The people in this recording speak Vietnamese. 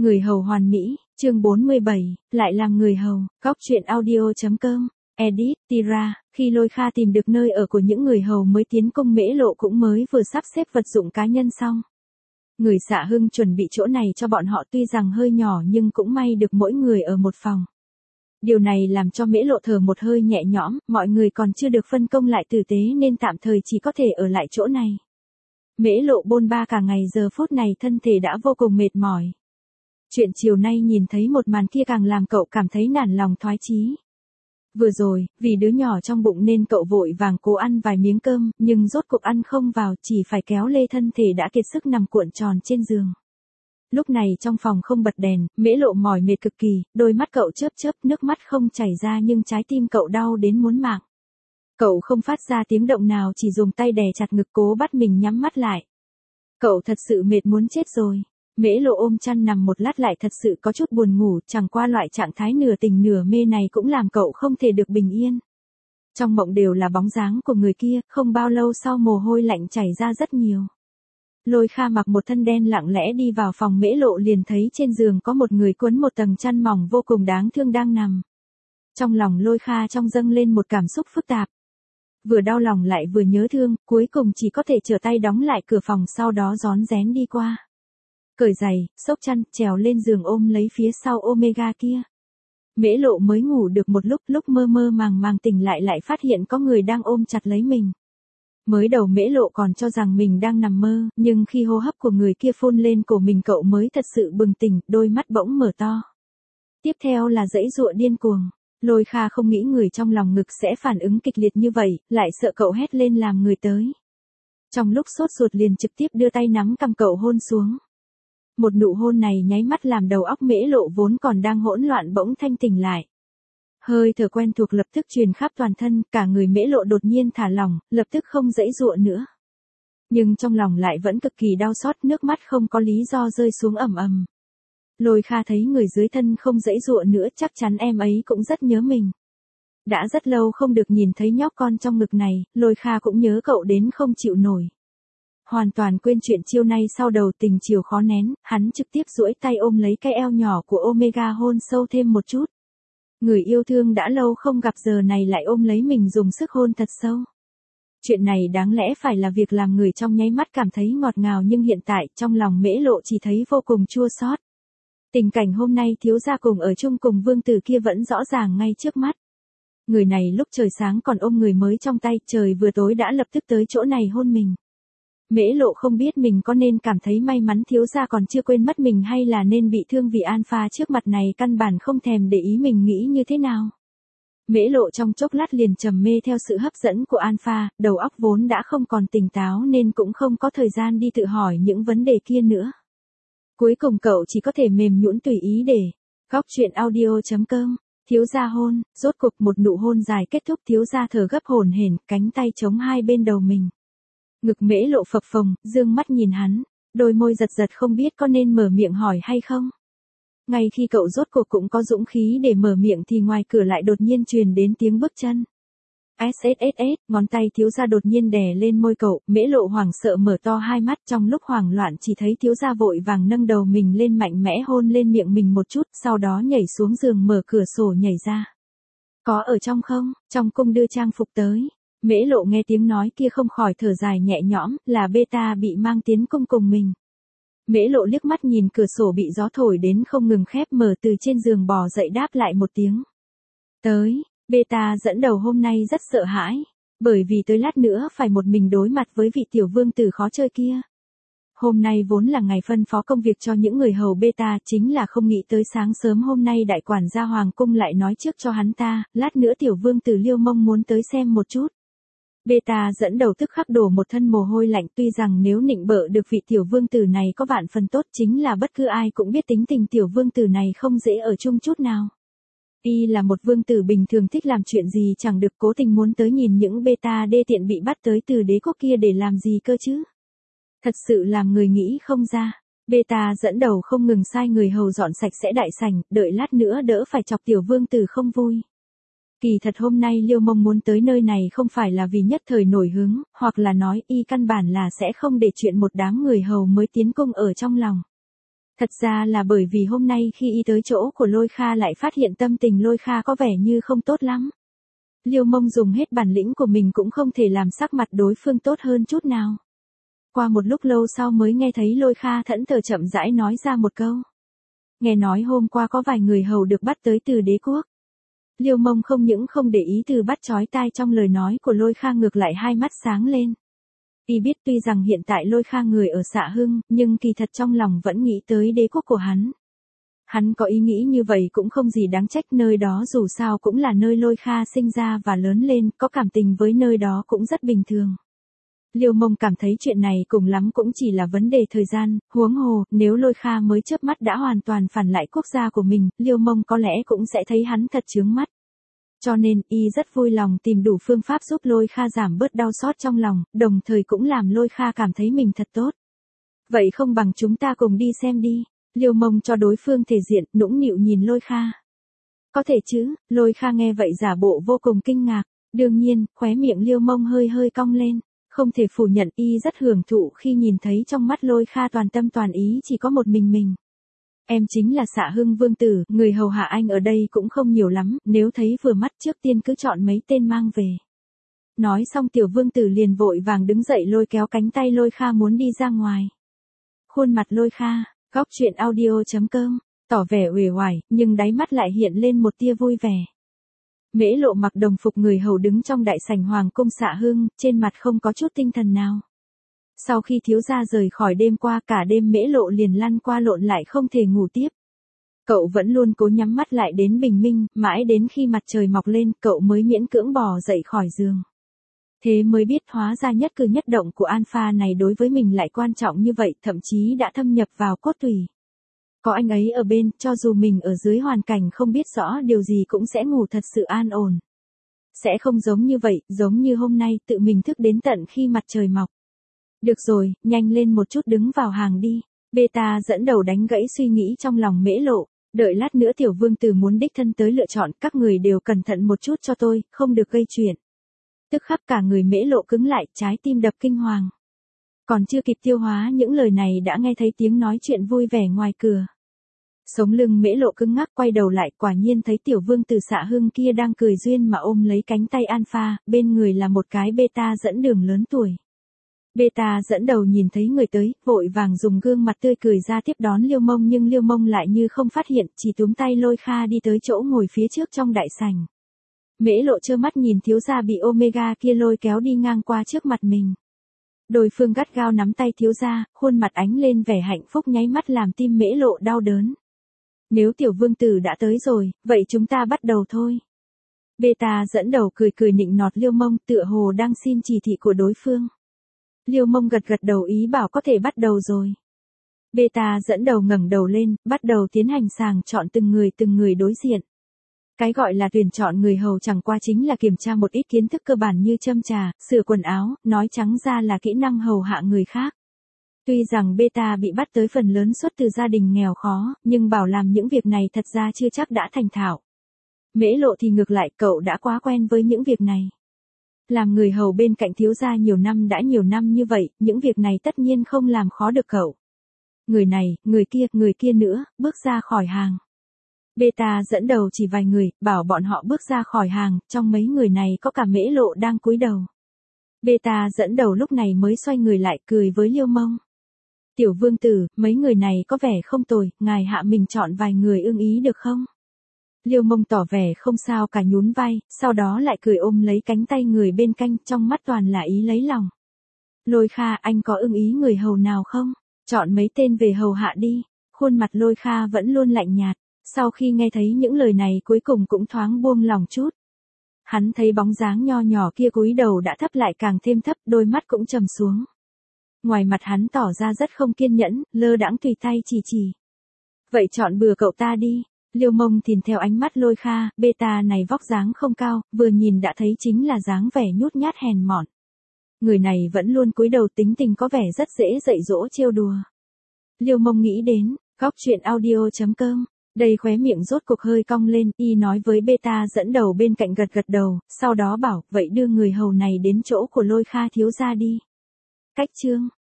Người hầu hoàn mỹ, chương 47, lại làm người hầu, góc truyện audio.com, edit, Tira, khi Lôi Kha tìm được nơi ở của những người hầu mới tiến cung Mễ Lộ cũng mới vừa sắp xếp vật dụng cá nhân xong. Người Xạ Hưng chuẩn bị chỗ này cho bọn họ tuy rằng hơi nhỏ nhưng cũng may được mỗi người ở một phòng. Điều này làm cho Mễ Lộ thở một hơi nhẹ nhõm, mọi người còn chưa được phân công lại tử tế nên tạm thời chỉ có thể ở lại chỗ này. Mễ Lộ bôn ba cả ngày giờ phút này thân thể đã vô cùng mệt mỏi. Chuyện chiều nay nhìn thấy một màn kia càng làm cậu cảm thấy nản lòng thoái chí. Vừa rồi, vì đứa nhỏ trong bụng nên cậu vội vàng cố ăn vài miếng cơm, nhưng rốt cuộc ăn không vào, chỉ phải kéo lê thân thể đã kiệt sức nằm cuộn tròn trên giường. Lúc này trong phòng không bật đèn, Mễ Lộ mỏi mệt cực kỳ, đôi mắt cậu chớp chớp, nước mắt không chảy ra nhưng trái tim cậu đau đến muốn mạng. Cậu không phát ra tiếng động nào, chỉ dùng tay đè chặt ngực cố bắt mình nhắm mắt lại. Cậu thật sự mệt muốn chết rồi. Mễ Lộ ôm chăn nằm một lát lại thật sự có chút buồn ngủ, chẳng qua loại trạng thái nửa tỉnh nửa mê này cũng làm cậu không thể được bình yên. Trong mộng đều là bóng dáng của người kia, không bao lâu sau mồ hôi lạnh chảy ra rất nhiều. Lôi Kha mặc một thân đen lặng lẽ đi vào phòng Mễ Lộ liền thấy trên giường có một người quấn một tầng chăn mỏng vô cùng đáng thương đang nằm. Trong lòng Lôi Kha dâng lên một cảm xúc phức tạp. Vừa đau lòng lại vừa nhớ thương, cuối cùng chỉ có thể trở tay đóng lại cửa phòng sau đó rón rén đi qua. Cởi giày, xốc chăn, trèo lên giường ôm lấy phía sau Omega kia. Mễ Lộ mới ngủ được một lúc mơ mơ màng tỉnh lại phát hiện có người đang ôm chặt lấy mình. Mới đầu Mễ Lộ còn cho rằng mình đang nằm mơ, nhưng khi hô hấp của người kia phun lên cổ mình cậu mới thật sự bừng tỉnh, đôi mắt bỗng mở to. Tiếp theo là giãy giụa điên cuồng. Lôi Kha không nghĩ người trong lòng ngực sẽ phản ứng kịch liệt như vậy, lại sợ cậu hét lên làm người tới. Trong lúc sốt ruột liền trực tiếp đưa tay nắm cằm cậu hôn xuống. Một nụ hôn này nháy mắt làm đầu óc Mễ Lộ vốn còn đang hỗn loạn bỗng thanh tỉnh lại. Hơi thở quen thuộc lập tức truyền khắp toàn thân, cả người Mễ Lộ đột nhiên thả lỏng, lập tức không giãy giụa nữa. Nhưng trong lòng lại vẫn cực kỳ đau xót, nước mắt không có lý do rơi xuống ầm ầm. Lôi Kha thấy người dưới thân không giãy giụa nữa, chắc chắn em ấy cũng rất nhớ mình. Đã rất lâu không được nhìn thấy nhóc con trong ngực này, Lôi Kha cũng nhớ cậu đến không chịu nổi. Hoàn toàn quên chuyện chiều nay sau đầu tình chiều khó nén, hắn trực tiếp duỗi tay ôm lấy cái eo nhỏ của Omega hôn sâu thêm một chút. Người yêu thương đã lâu không gặp giờ này lại ôm lấy mình dùng sức hôn thật sâu. Chuyện này đáng lẽ phải là việc làm người trong nháy mắt cảm thấy ngọt ngào nhưng hiện tại trong lòng Mễ Lộ chỉ thấy vô cùng chua xót. Tình cảnh hôm nay thiếu gia cùng ở chung cùng vương tử kia vẫn rõ ràng ngay trước mắt. Người này lúc trời sáng còn ôm người mới trong tay, trời vừa tối đã lập tức tới chỗ này hôn mình. Mễ Lộ không biết mình có nên cảm thấy may mắn thiếu gia còn chưa quên mất mình hay là nên bị thương vì Alpha trước mặt này căn bản không thèm để ý mình nghĩ như thế nào. Mễ Lộ trong chốc lát liền trầm mê theo sự hấp dẫn của Alpha, đầu óc vốn đã không còn tỉnh táo nên cũng không có thời gian đi tự hỏi những vấn đề kia nữa. Cuối cùng cậu chỉ có thể mềm nhũn tùy ý để. Góc truyện audio.com, thiếu gia hôn, rốt cuộc một nụ hôn dài kết thúc, thiếu gia thở gấp hổn hển, cánh tay chống hai bên đầu mình. Ngực Mễ Lộ phập phồng, dương mắt nhìn hắn, đôi môi giật giật không biết có nên mở miệng hỏi hay không. Ngay khi cậu rốt cuộc cũng có dũng khí để mở miệng thì ngoài cửa lại đột nhiên truyền đến tiếng bước chân. SSSS, ngón tay thiếu gia đột nhiên đè lên môi cậu, Mễ Lộ hoảng sợ mở to hai mắt, trong lúc hoảng loạn chỉ thấy thiếu gia vội vàng nâng đầu mình lên mạnh mẽ hôn lên miệng mình một chút, sau đó nhảy xuống giường mở cửa sổ nhảy ra. Có ở trong không? Trong cung đưa trang phục tới. Mễ Lộ nghe tiếng nói kia không khỏi thở dài nhẹ nhõm, là Beta bị mang tiến cung cùng mình. Mễ Lộ liếc mắt nhìn cửa sổ bị gió thổi đến không ngừng khép mở, từ trên giường bò dậy đáp lại một tiếng. Tới. Beta dẫn đầu hôm nay rất sợ hãi, bởi vì tới lát nữa phải một mình đối mặt với vị tiểu vương tử khó chơi kia. Hôm nay vốn là ngày phân phó công việc cho những người hầu Beta, chính là không nghĩ tới sáng sớm hôm nay đại quản gia hoàng cung lại nói trước cho hắn ta, lát nữa tiểu vương tử Liêu Mông muốn tới xem một chút. Beta dẫn đầu tức khắc đổ một thân mồ hôi lạnh, tuy rằng nếu nịnh bợ được vị tiểu vương tử này có vạn phần tốt, chính là bất cứ ai cũng biết tính tình tiểu vương tử này không dễ ở chung chút nào. Y là một vương tử bình thường thích làm chuyện gì chẳng được, cố tình muốn tới nhìn những Beta đê tiện bị bắt tới từ đế quốc kia để làm gì cơ chứ. Thật sự làm người nghĩ không ra. Beta dẫn đầu không ngừng sai người hầu dọn sạch sẽ đại sảnh, đợi lát nữa đỡ phải chọc tiểu vương tử không vui. Kỳ thật hôm nay Liêu Mông muốn tới nơi này không phải là vì nhất thời nổi hứng, hoặc là nói y căn bản là sẽ không để chuyện một đám người hầu mới tiến cung ở trong lòng. Thật ra là bởi vì hôm nay khi y tới chỗ của Lôi Kha lại phát hiện tâm tình Lôi Kha có vẻ như không tốt lắm. Liêu Mông dùng hết bản lĩnh của mình cũng không thể làm sắc mặt đối phương tốt hơn chút nào. Qua một lúc lâu sau mới nghe thấy Lôi Kha thẫn thờ chậm rãi nói ra một câu. Nghe nói hôm qua có vài người hầu được bắt tới từ đế quốc. Liêu Mông không những không để ý từ bắt chói tai trong lời nói của Lôi Kha, ngược lại hai mắt sáng lên. Y biết tuy rằng hiện tại Lôi Kha người ở Xạ Hưng, nhưng kỳ thật trong lòng vẫn nghĩ tới đế quốc của hắn. Hắn có ý nghĩ như vậy cũng không gì đáng trách, nơi đó dù sao cũng là nơi Lôi Kha sinh ra và lớn lên, có cảm tình với nơi đó cũng rất bình thường. Liêu Mông cảm thấy chuyện này cùng lắm cũng chỉ là vấn đề thời gian, huống hồ, nếu Lôi Kha mới chớp mắt đã hoàn toàn phản lại quốc gia của mình, Liêu Mông có lẽ cũng sẽ thấy hắn thật chướng mắt. Cho nên, y rất vui lòng tìm đủ phương pháp giúp Lôi Kha giảm bớt đau xót trong lòng, đồng thời cũng làm Lôi Kha cảm thấy mình thật tốt. Vậy không bằng chúng ta cùng đi xem đi. Liêu Mông cho đối phương thể diện, nũng nịu nhìn Lôi Kha. Có thể chứ? Lôi Kha nghe vậy giả bộ vô cùng kinh ngạc. Đương nhiên, khóe miệng Liêu Mông hơi hơi cong lên. Không thể phủ nhận y rất hưởng thụ khi nhìn thấy trong mắt Lôi Kha toàn tâm toàn ý chỉ có một mình. Em chính là Xạ Hưng vương tử, người hầu hạ anh ở đây cũng không nhiều lắm, nếu thấy vừa mắt trước tiên cứ chọn mấy tên mang về. Nói xong tiểu vương tử liền vội vàng đứng dậy lôi kéo cánh tay Lôi Kha muốn đi ra ngoài. Khuôn mặt Lôi Kha, góc truyện audio.com, tỏ vẻ uể oải, nhưng đáy mắt lại hiện lên một tia vui vẻ. Mễ Lộ mặc đồng phục người hầu đứng trong đại sảnh hoàng cung Xạ Hưng, trên mặt không có chút tinh thần nào. Sau khi thiếu gia rời khỏi đêm qua cả đêm Mễ Lộ liền lăn qua lộn lại không thể ngủ tiếp. Cậu vẫn luôn cố nhắm mắt lại đến bình minh, mãi đến khi mặt trời mọc lên cậu mới miễn cưỡng bò dậy khỏi giường. Thế mới biết hóa ra nhất cử nhất động của Alpha này đối với mình lại quan trọng như vậy, thậm chí đã thâm nhập vào cốt tủy. Có anh ấy ở bên, cho dù mình ở dưới hoàn cảnh không biết rõ điều gì cũng sẽ ngủ thật sự an ổn. Sẽ không giống như vậy, giống như hôm nay tự mình thức đến tận khi mặt trời mọc. Được rồi, nhanh lên một chút đứng vào hàng đi. Beta dẫn đầu đánh gãy suy nghĩ trong lòng Mễ Lộ. Đợi lát nữa tiểu vương tử muốn đích thân tới lựa chọn, các người đều cẩn thận một chút cho tôi, không được gây chuyện. Tức khắc cả người Mễ Lộ cứng lại, trái tim đập kinh hoàng. Còn chưa kịp tiêu hóa những lời này đã nghe thấy tiếng nói chuyện vui vẻ ngoài cửa. Sống lưng Mễ Lộ cứng ngắc quay đầu lại, quả nhiên thấy tiểu vương tử Xạ Hưng kia đang cười duyên mà ôm lấy cánh tay Alpha, bên người là một cái Beta dẫn đường lớn tuổi. Beta dẫn đầu nhìn thấy người tới, vội vàng dùng gương mặt tươi cười ra tiếp đón Liêu Mông, nhưng Liêu Mông lại như không phát hiện, chỉ túm tay Lôi Kha đi tới chỗ ngồi phía trước trong đại sảnh. Mễ Lộ trơ mắt nhìn thiếu gia bị Omega kia lôi kéo đi ngang qua trước mặt mình. Đối phương gắt gao nắm tay thiếu gia, khuôn mặt ánh lên vẻ hạnh phúc nháy mắt làm tim Mễ Lộ đau đớn. Nếu tiểu vương tử đã tới rồi, vậy chúng ta bắt đầu thôi. Beta dẫn đầu cười cười nịnh nọt Liêu Mông, tựa hồ đang xin chỉ thị của đối phương. Liêu Mông gật gật đầu ý bảo có thể bắt đầu rồi. Beta dẫn đầu ngẩng đầu lên, bắt đầu tiến hành sàng chọn từng người đối diện. Cái gọi là tuyển chọn người hầu chẳng qua chính là kiểm tra một ít kiến thức cơ bản như châm trà, sửa quần áo, nói trắng ra là kỹ năng hầu hạ người khác. Tuy rằng Beta bị bắt tới phần lớn xuất từ gia đình nghèo khó, nhưng bảo làm những việc này thật ra chưa chắc đã thành thạo. Mễ Lộ thì ngược lại, cậu đã quá quen với những việc này. Làm người hầu bên cạnh thiếu gia nhiều năm như vậy, những việc này tất nhiên không làm khó được cậu. Người này, người kia nữa, bước ra khỏi hàng. Beta dẫn đầu chỉ vài người, bảo bọn họ bước ra khỏi hàng, trong mấy người này có cả Mễ Lộ đang cúi đầu. Beta dẫn đầu lúc này mới xoay người lại cười với Liêu Mông. Tiểu vương tử, mấy người này có vẻ không tồi, ngài hạ mình chọn vài người ưng ý được không? Liêu Mông tỏ vẻ không sao cả nhún vai, sau đó lại cười ôm lấy cánh tay người bên cạnh, trong mắt toàn là ý lấy lòng. Lôi Kha, anh có ưng ý người hầu nào không? Chọn mấy tên về hầu hạ đi. Khuôn mặt Lôi Kha vẫn luôn lạnh nhạt, sau khi nghe thấy những lời này cuối cùng cũng thoáng buông lòng chút. Hắn thấy bóng dáng nho nhỏ kia cúi đầu đã thấp lại càng thêm thấp, đôi mắt cũng trầm xuống. Ngoài mặt hắn tỏ ra rất không kiên nhẫn, lơ đãng tùy tay chỉ. Vậy chọn bừa cậu ta đi. Liêu Mông nhìn theo ánh mắt Lôi Kha, Beta này vóc dáng không cao, vừa nhìn đã thấy chính là dáng vẻ nhút nhát hèn mọn. Người này vẫn luôn cúi đầu, tính tình có vẻ rất dễ dạy dỗ trêu đùa. Liêu Mông nghĩ đến, góc truyện audio.com, đây khóe miệng rốt cuộc hơi cong lên, y nói với Beta dẫn đầu bên cạnh gật đầu, sau đó bảo, vậy đưa người hầu này đến chỗ của Lôi Kha thiếu gia đi. Cách chương